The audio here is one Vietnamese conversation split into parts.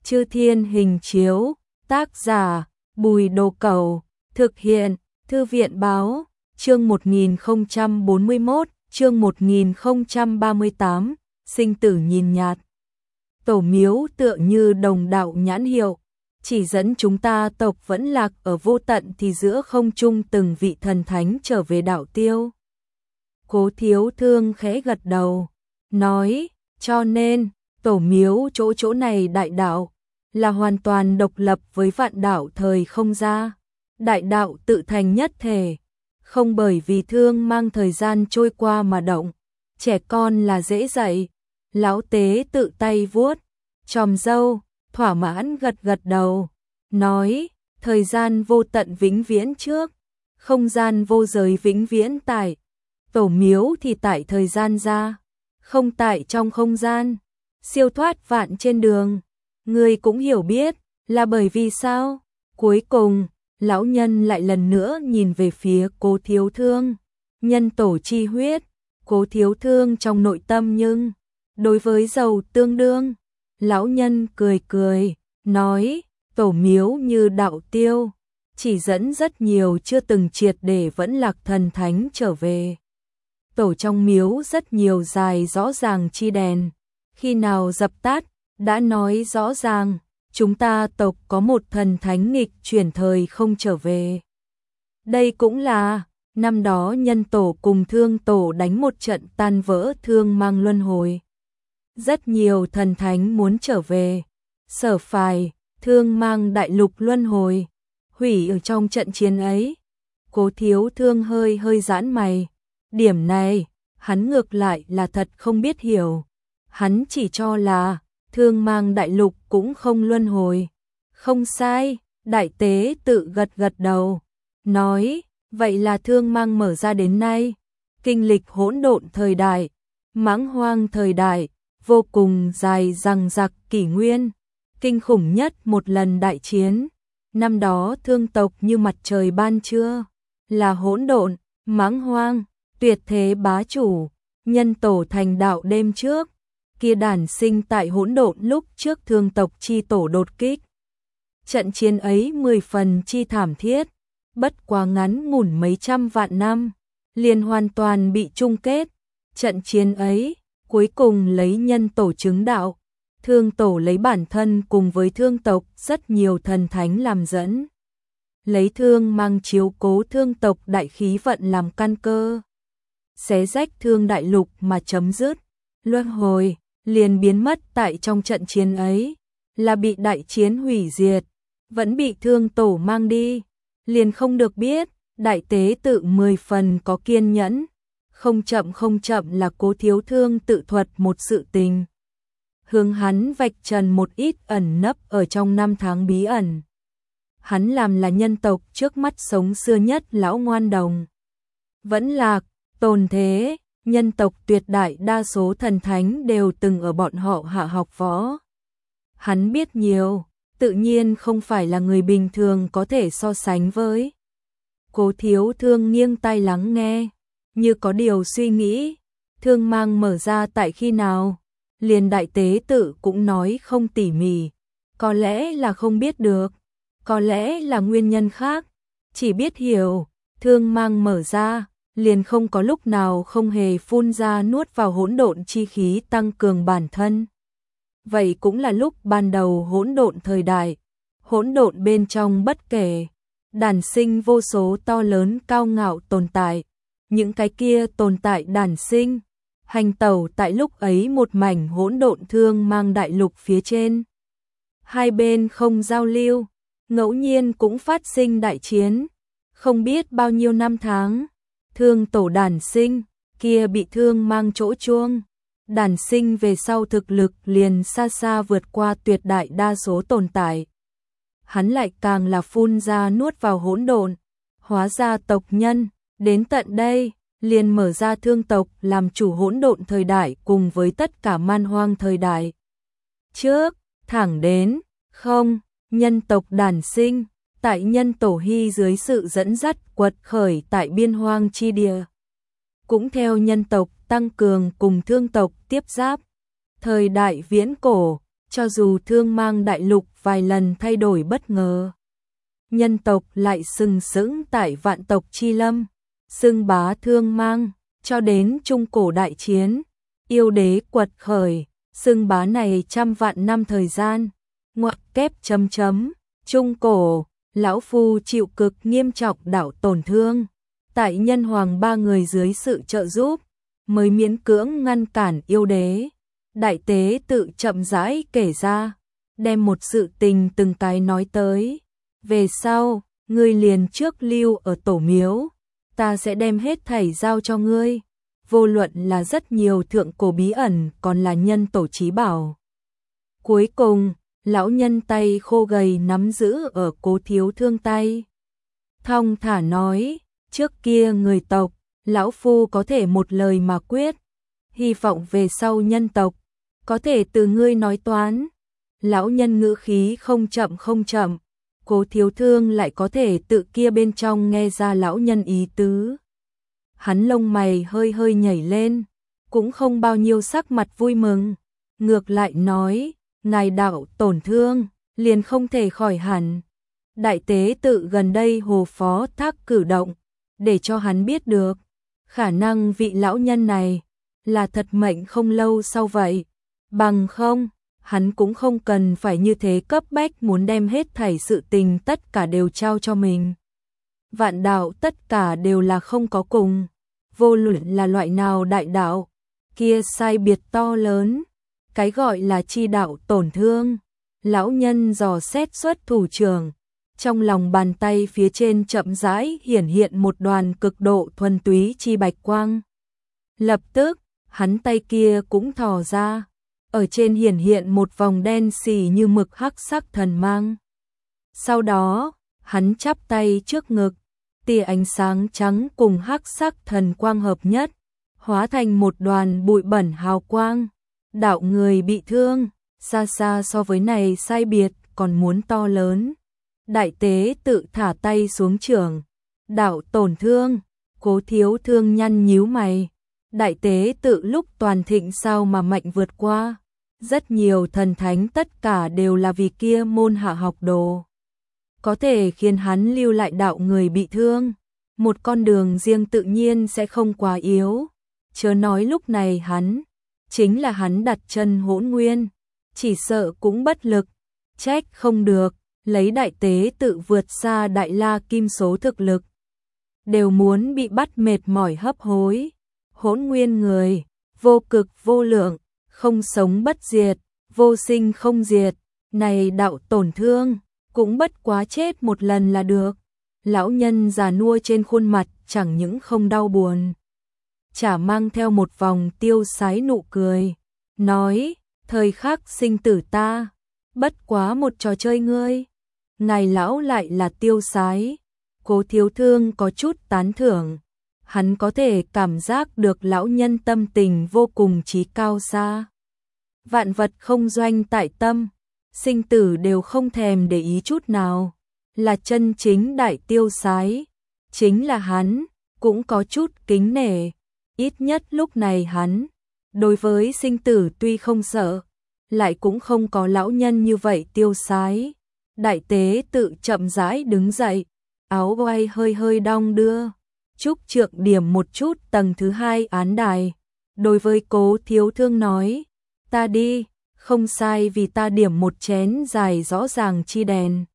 Chư Thiên Hình Chiếu, tác giả Bùi Đồ Cẩu, thực hiện Thư viện Báo, chương 1041, chương 1038, sinh tử nhìn nhạt. Tổ miếu tựa như đồng đạo nhãn hiệu, chỉ dẫn chúng ta tộc vẫn lạc ở vô tận thì giữa không trung từng vị thần thánh trở về đạo tiêu. Cố Thiếu Thương khẽ gật đầu, nói, cho nên, tổ miếu chỗ này đại đạo, là hoàn toàn độc lập với vạn đạo thời không ra. Đại đạo tự thành nhất thể, không bởi vì thương mang thời gian trôi qua mà động. Trẻ con là dễ dạy, lão tế tự tay vuốt chòm râu, thỏa mãn gật gật đầu, nói, thời gian vô tận vĩnh viễn trước, không gian vô giới vĩnh viễn tại, tổ miếu thì tại thời gian ra, không tại trong không gian, siêu thoát vạn trên đường. Ngươi cũng hiểu biết, là bởi vì sao? Cuối cùng, lão nhân lại lần nữa nhìn về phía Cố Thiếu Thương. Nhân tổ chi huyết, Cố Thiếu Thương trong nội tâm nhưng, đối với dầu tương đương. Lão nhân cười cười, nói, tổ miếu như đạo tiêu, chỉ dẫn rất nhiều chưa từng triệt để vẫn lạc thần thánh trở về. Tổ trong miếu rất nhiều dài rõ ràng chi đèn, khi nào dập tắt, đã nói rõ ràng, chúng ta tộc có một thần thánh nghịch chuyển thời không trở về. Đây cũng là, năm đó nhân tổ cùng thương tổ đánh một trận tan vỡ thương mang luân hồi. Rất nhiều thần thánh muốn trở về, sở phài, thương mang đại lục luân hồi, hủy ở trong trận chiến ấy. Cố Thiếu Thương hơi giãn mày, điểm này, hắn ngược lại là thật không biết hiểu. Hắn chỉ cho là, thương mang đại lục cũng không luân hồi. Không sai, đại tế tự gật đầu, nói, vậy là thương mang mở ra đến nay. Kinh lịch hỗn độn thời đại, mãng hoang thời đại, vô cùng dài dằng dặc kỷ nguyên. Kinh khủng nhất một lần đại chiến. Năm đó thương tộc như mặt trời ban trưa, là hỗn độn, mãng hoang, tuyệt thế bá chủ, nhân tổ thành đạo đêm trước. Kia đản sinh tại hỗn độn lúc trước thương tộc chi tổ đột kích. Trận chiến ấy 10 phần chi thảm thiết, bất quá ngắn ngủn mấy trăm vạn năm, liền hoàn toàn bị chung kết. Trận chiến ấy, cuối cùng lấy nhân tổ chứng đạo, thương tổ lấy bản thân cùng với thương tộc rất nhiều thần thánh làm dẫn. Lấy thương mang chiếu cố thương tộc đại khí vận làm căn cơ. Xé rách thương đại lục mà chấm dứt, luân hồi liền biến mất tại trong trận chiến ấy, là bị đại chiến hủy diệt, vẫn bị thương tổ mang đi, liền không được biết. Đại tế tự 10 phần có kiên nhẫn, không chậm là Cố Thiếu Thương tự thuật một sự tình. Hướng hắn vạch trần một ít ẩn nấp ở trong năm tháng bí ẩn. Hắn làm là nhân tộc trước mắt sống xưa nhất lão ngoan đồng. Vẫn lạc, tồn thế. Nhân tộc tuyệt đại đa số thần thánh đều từng ở bọn họ hạ học võ. Hắn biết nhiều, tự nhiên không phải là người bình thường có thể so sánh với. Cố Thiếu Thương nghiêng tai lắng nghe, như có điều suy nghĩ. Thương mang mở ra tại khi nào? Liền đại tế tự cũng nói không tỉ mỉ. Có lẽ là không biết được, có lẽ là nguyên nhân khác. Chỉ biết hiểu, thương mang mở ra, liền không có lúc nào không hề phun ra nuốt vào hỗn độn chi khí tăng cường bản thân. Vậy cũng là lúc ban đầu hỗn độn thời đại, hỗn độn bên trong bất kể, đản sinh vô số to lớn cao ngạo tồn tại. Những cái kia tồn tại đản sinh, hành tẩu tại lúc ấy một mảnh hỗn độn thương mang đại lục phía trên. Hai bên không giao lưu, ngẫu nhiên cũng phát sinh đại chiến, không biết bao nhiêu năm tháng. Thương tổ đản sinh, kia bị thương mang chỗ chuông. Đản sinh về sau thực lực liền xa xa vượt qua tuyệt đại đa số tồn tại. Hắn lại càng là phun ra nuốt vào hỗn độn, hóa ra tộc nhân, đến tận đây, liền mở ra thương tộc làm chủ hỗn độn thời đại cùng với tất cả man hoang thời đại. Trước, thẳng đến, không, nhân tộc đản sinh. Tại nhân tổ hy dưới sự dẫn dắt quật khởi tại biên hoang chi địa. Cũng theo nhân tộc tăng cường cùng thương tộc tiếp giáp. Thời đại viễn cổ, cho dù Thương Mang đại lục vài lần thay đổi bất ngờ, nhân tộc lại sừng sững tại vạn tộc chi lâm, xưng bá Thương Mang, cho đến trung cổ đại chiến, yêu đế quật khởi, xưng bá này trăm vạn năm thời gian, ngoặc kép chấm chấm, trung cổ, lão phu chịu cực nghiêm trọng đảo tổn thương, tại nhân hoàng ba người dưới sự trợ giúp, mới miễn cưỡng ngăn cản yêu đế. Đại tế tự chậm rãi kể ra, đem một sự tình từng cái nói tới. Về sau, ngươi liền trước lưu ở tổ miếu, ta sẽ đem hết thảy giao cho ngươi. Vô luận là rất nhiều thượng cổ bí ẩn còn là nhân tổ chí bảo. Cuối cùng, lão nhân tay khô gầy nắm giữ ở Cố Thiếu Thương tay. Thong thả nói, trước kia người tộc, lão phu có thể một lời mà quyết. Hy vọng về sau nhân tộc, có thể từ ngươi nói toán. Lão nhân ngữ khí không chậm, Cố Thiếu Thương lại có thể tự kia bên trong nghe ra lão nhân ý tứ. Hắn lông mày hơi hơi nhảy lên, cũng không bao nhiêu sắc mặt vui mừng, ngược lại nói, ngài đạo tổn thương, liền không thể khỏi hẳn. Đại tế tự gần đây hồ phó thác cử động, để cho hắn biết được, khả năng vị lão nhân này là thật mệnh không lâu sau vậy, bằng không, hắn cũng không cần phải như thế cấp bách muốn đem hết thảy sự tình tất cả đều trao cho mình. Vạn đạo tất cả đều là không có cùng, vô luận là loại nào đại đạo, kia sai biệt to lớn, cái gọi là chi đạo tổn thương. Lão nhân dò xét xuất thủ trưởng, trong lòng bàn tay phía trên chậm rãi hiển hiện một đoàn cực độ thuần túy chi bạch quang. Lập tức, hắn tay kia cũng thò ra, ở trên hiển hiện một vòng đen xì như mực hắc sắc thần mang. Sau đó, hắn chắp tay trước ngực, tia ánh sáng trắng cùng hắc sắc thần quang hợp nhất, hóa thành một đoàn bụi bẩn hào quang. Đạo người bị thương, xa xa so với này sai biệt còn muốn to lớn. Đại tế tự thả tay xuống trường, đạo tổn thương, Cố Thiếu Thương nhăn nhíu mày. Đại tế tự lúc toàn thịnh sao mà mạnh vượt qua, rất nhiều thần thánh tất cả đều là vì kia môn hạ học đồ. Có thể khiến hắn lưu lại đạo người bị thương, một con đường riêng tự nhiên sẽ không quá yếu. Chớ nói lúc này hắn, chính là hắn đặt chân Hỗn Nguyên, chỉ sợ cũng bất lực, trách không được, lấy đại tế tự vượt xa đại la kim số thực lực. Đều muốn bị bắt mệt mỏi hấp hối. Hỗn Nguyên người, vô cực vô lượng, không sống bất diệt, vô sinh không diệt, này đạo tổn thương, cũng bất quá chết một lần là được. Lão nhân già nua trên khuôn mặt chẳng những không đau buồn, chả mang theo một vòng tiêu sái nụ cười, nói, thời khắc sinh tử ta, bất quá một trò chơi ngươi. Ngài lão lại là tiêu sái. Cố Thiếu Thương có chút tán thưởng, hắn có thể cảm giác được lão nhân tâm tình vô cùng trí cao xa. Vạn vật không doanh tại tâm, sinh tử đều không thèm để ý chút nào, là chân chính đại tiêu sái. Chính là hắn, cũng có chút kính nể, ít nhất lúc này hắn, đối với sinh tử tuy không sợ, lại cũng không có lão nhân như vậy tiêu sái. Đại tế tự chậm rãi đứng dậy, áo quay hơi hơi đong đưa, trúc trượng điểm một chút tầng thứ hai án đài. Đối với Cố Thiếu Thương nói, ta đi, không sai vì ta điểm một chén dài rõ ràng chi đèn.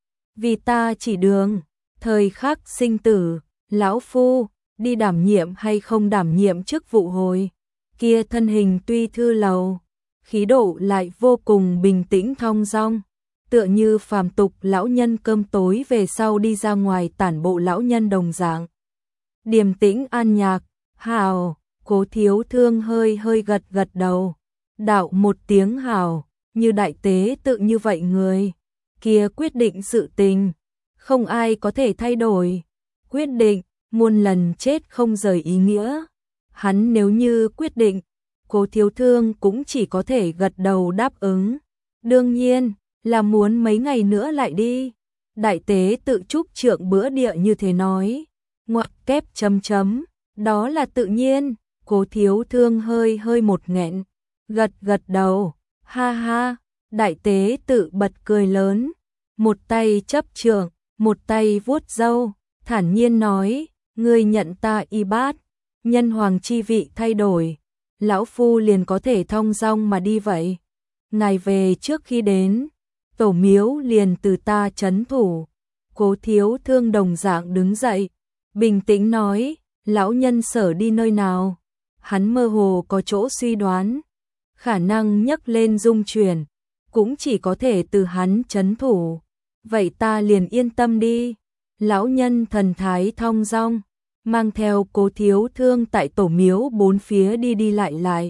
Vì ta chỉ đường, thời khắc sinh tử, lão phu, đi đảm nhiệm hay không đảm nhiệm chức vụ hồi. Kia thân hình tuy thư lầu, khí độ lại vô cùng bình tĩnh thong dong, tựa như phàm tục lão nhân cơm tối về sau đi ra ngoài tản bộ lão nhân đồng dạng. Điềm tĩnh an nhạc, hào, Cố Thiếu Thương hơi hơi gật gật đầu, đạo một tiếng hào, như đại tế tự như vậy người, kia quyết định sự tình, không ai có thể thay đổi, quyết định, muôn lần chết không rời ý nghĩa. Hắn nếu như quyết định, Cố Thiếu Thương cũng chỉ có thể gật đầu đáp ứng. Đương nhiên, là muốn mấy ngày nữa lại đi. Đại tế tự trúc trượng bữa địa như thế nói. Ngoặc kép chấm chấm, đó là tự nhiên. Cố Thiếu Thương hơi hơi một nghẹn, gật gật đầu, ha ha, Đại tế tự bật cười lớn, một tay chấp trượng, một tay vuốt râu, thản nhiên nói, ngươi nhận ta y bát, nhân hoàng chi vị thay đổi, lão phu liền có thể thong dong mà đi vậy. Ngài về trước khi đến, tổ miếu liền từ ta trấn thủ. Cố Thiếu Thương đồng dạng đứng dậy, bình tĩnh nói, lão nhân sở đi nơi nào? Hắn mơ hồ có chỗ suy đoán, khả năng nhấc lên dung chuyển, cũng chỉ có thể từ hắn trấn thủ. Vậy ta liền yên tâm đi. Lão nhân thần thái thong dong, mang theo Cố Thiếu Thương tại tổ miếu bốn phía đi đi lại lại.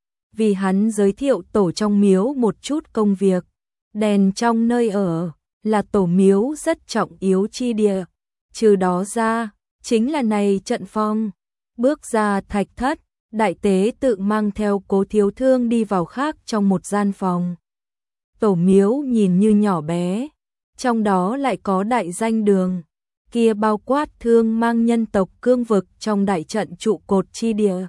Vì hắn giới thiệu tổ trong miếu một chút công việc, đèn trong nơi ở, là tổ miếu rất trọng yếu chi địa. Trừ đó ra, chính là này trận phong. Bước ra thạch thất, đại tế tự mang theo Cố Thiếu Thương đi vào khác trong một gian phòng. Tổ miếu nhìn như nhỏ bé, trong đó lại có đại danh đường, kia bao quát thương mang nhân tộc cương vực trong đại trận trụ cột chi địa.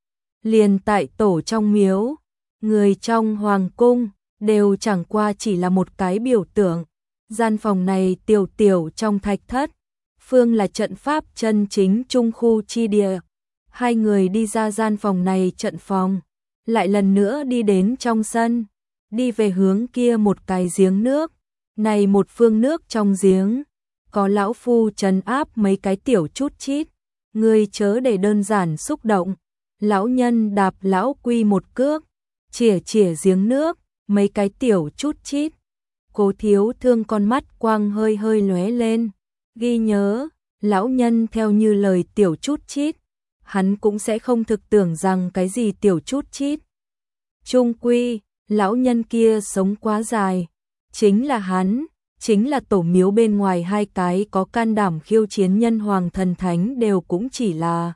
Liền tại tổ trong miếu, người trong hoàng cung đều chẳng qua chỉ là một cái biểu tượng. Gian phòng này tiểu tiểu trong thạch thất, phương là trận pháp chân chính trung khu chi địa. Hai người đi ra gian phòng này trận phòng, lại lần nữa đi đến trong sân, đi về hướng kia một cái giếng nước. Này một phương nước trong giếng, có lão phu trấn áp mấy cái tiểu chút chít, ngươi chớ để đơn giản xúc động. Lão nhân đạp lão quy một cước, chỉa chỉa giếng nước, mấy cái tiểu chút chít. Cố Thiếu Thương con mắt quang hơi hơi lóe lên, ghi nhớ, lão nhân theo như lời tiểu chút chít, hắn cũng sẽ không thực tưởng rằng cái gì tiểu chút chít. Trung quy, lão nhân kia sống quá dài, chính là hắn, chính là tổ miếu bên ngoài hai cái có can đảm khiêu chiến nhân hoàng thần thánh đều cũng chỉ là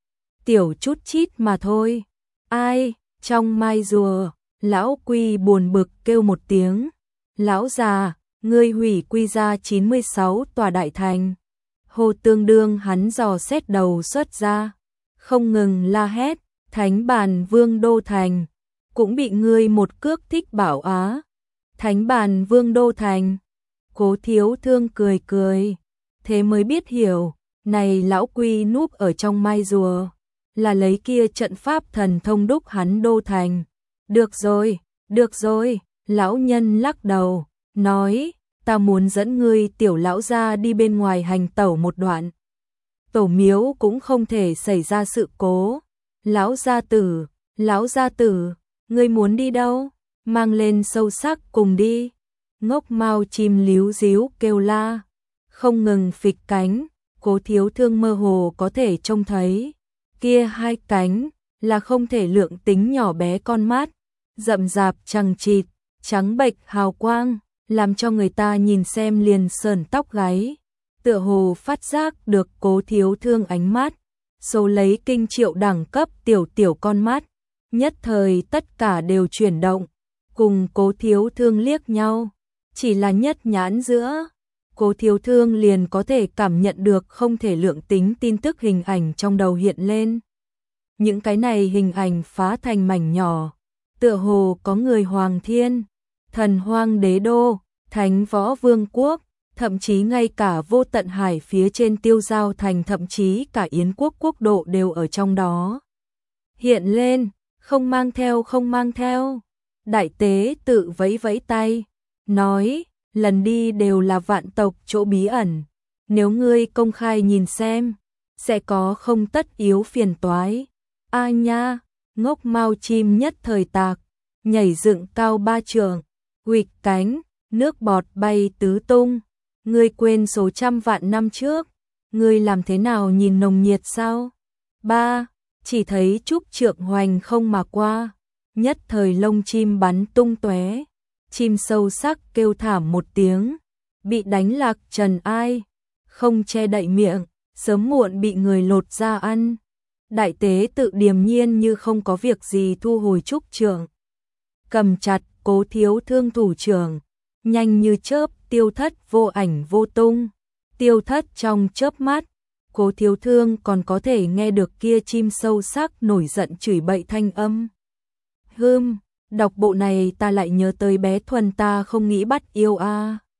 tiểu chút chít mà thôi. Ai, trong mai rùa, lão quy buồn bực kêu một tiếng, lão già, ngươi hủy quy ra 96 tòa đại thành. Hồ tương đương hắn dò xét đầu xuất ra, không ngừng la hét, Thánh Bàn Vương Đô Thành, cũng bị ngươi một cước thích bảo á. Thánh Bàn Vương Đô Thành. Cố Thiếu Thương cười cười, thế mới biết hiểu, này lão quy núp ở trong mai rùa, là lấy kia trận pháp thần thông đúc hắn đô thành. Được rồi, lão nhân lắc đầu, nói, ta muốn dẫn ngươi tiểu lão ra đi bên ngoài hành tẩu một đoạn. Tổ miếu cũng không thể xảy ra sự cố. Lão gia tử, ngươi muốn đi đâu? Mang lên sâu sắc cùng đi. Ngốc Mao chim líu díu kêu la, không ngừng phịch cánh. Cố Thiếu Thương mơ hồ có thể trông thấy, kia hai cánh là không thể lượng tính nhỏ bé con mắt, rậm rạp chằng chịt, trắng bệch hào quang, làm cho người ta nhìn xem liền sờn tóc gáy. Tựa hồ phát giác được Cố Thiếu Thương ánh mắt, số lấy kinh triệu đẳng cấp tiểu tiểu con mắt, nhất thời tất cả đều chuyển động, cùng Cố Thiếu Thương liếc nhau, chỉ là nhất nhãn giữa, Cố Thiếu Thương liền có thể cảm nhận được không thể lượng tính tin tức hình ảnh trong đầu hiện lên. Những cái này hình ảnh phá thành mảnh nhỏ, tựa hồ có người Hoàng Thiên, Thần Hoang Đế Đô, Thánh Võ Vương Quốc, thậm chí ngay cả Vô Tận Hải phía trên Tiêu Giao Thành, thậm chí cả Yến Quốc quốc độ đều ở trong đó. Hiện lên, không mang theo. Đại tế tự vẫy vẫy tay, nói, lần đi đều là vạn tộc chỗ bí ẩn, nếu ngươi công khai nhìn xem, sẽ có không tất yếu phiền toái. A nha, Ngốc Mao chim nhất thời tạc, nhảy dựng cao 3 trượng, huỵch cánh, nước bọt bay tứ tung. Ngươi quên số trăm vạn năm trước, ngươi làm thế nào nhìn nồng nhiệt sao? Chỉ thấy Trúc Trượng hoành không mà qua, nhất thời lông chim bắn tung tóe, chim sâu sắc kêu thảm một tiếng, bị đánh lạc trần ai, không che đậy miệng, sớm muộn bị người lột ra ăn. Đại tế tự điềm nhiên như không có việc gì thu hồi Trúc Trượng, cầm chặt Cố Thiếu Thương thủ trưởng, nhanh như chớp tiêu thất vô ảnh vô tung, tiêu thất trong chớp mắt. Cố Thiếu Thương còn có thể nghe được kia chim sâu sắc nổi giận chửi bậy thanh âm. Đọc bộ này ta lại nhớ tới bé Thuần, ta không nghĩ bắt yêu a.